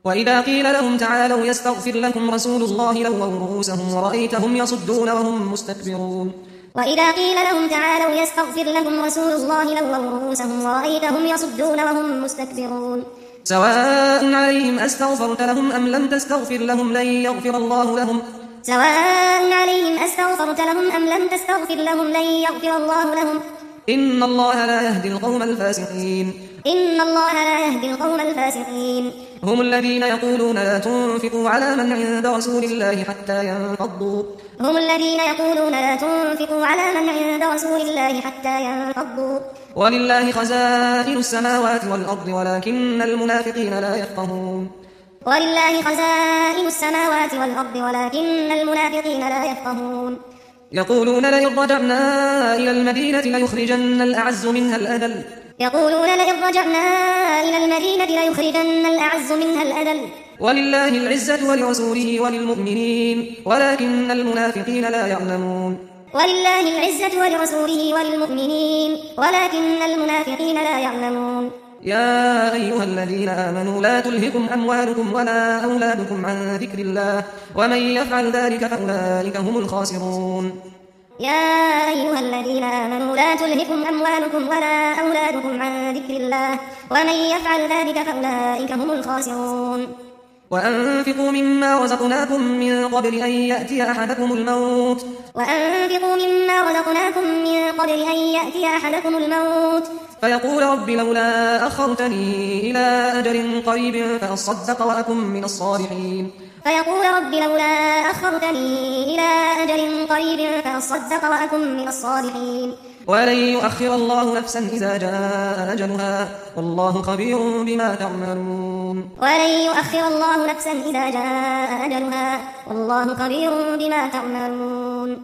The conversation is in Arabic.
وإذا قيل لهم تعالوا يستغفر لكم رسول الله لووا رؤوسهم ورأيتهم يصدون وهم مستكبرون وإذا قيل لهم تعالوا يستغفر لكم رسول الله لووا رؤوسهم ورأيتهم يصدون وهم مستكبرون سواء عليهم أستغفرت لهم أم لم تستغفر لهم لن يغفر الله لهم سواء عليهم أستغفرت لهم أم لم تستغفر لهم لن يغفر الله لهم إن الله لا يهدي القوم الفاسقين إن الله لا يهدي القوم الفاسقين هم الذين يقولون لا تنفقوا على من عند رسول الله حتى ينفضوا هم الذين يقولون لا تنفقوا على من عند رسول الله حتى ينفضوا ولله خزائن السماوات والأرض ولكن المنافقين لا يفقهون ولله خزائن السماوات والأرض ولكن المنافقين لا يفقهون يقولون لئن رجعنا إلى المدينة ليخرجن الأعز منها الأذل يقولون لئن رجعنا إلى المدينة ليخرجن الأعز منها الأذل ولله العزة ولرسوله وللمؤمنين ولكن المنافقين لا يعلمون ولله العزة ولرسوله وللمؤمنين ولكن المنافقين لا يعلمون يا أيها الذين آمنوا لا تلهكم أموالكم ولا أولادكم عن ذكر الله ومن يفعل ذلك فأولئك هم الخاسرون يا أيها الذين آمنوا لا تلهكم أموالكم ولا أولادكم عن ذكر الله ومن يفعل ذلك فأولئك هم الخاسرون وأنفقوا مما رزقناكم من قبل أن يأتي أحدكم الموت فيقول رب لولا أخرتني إلى أجل قريب فأصدق وأكن من الصالحين ولن يؤخر الله نفسا إذا جاء أجلها والله خبير بما تعملون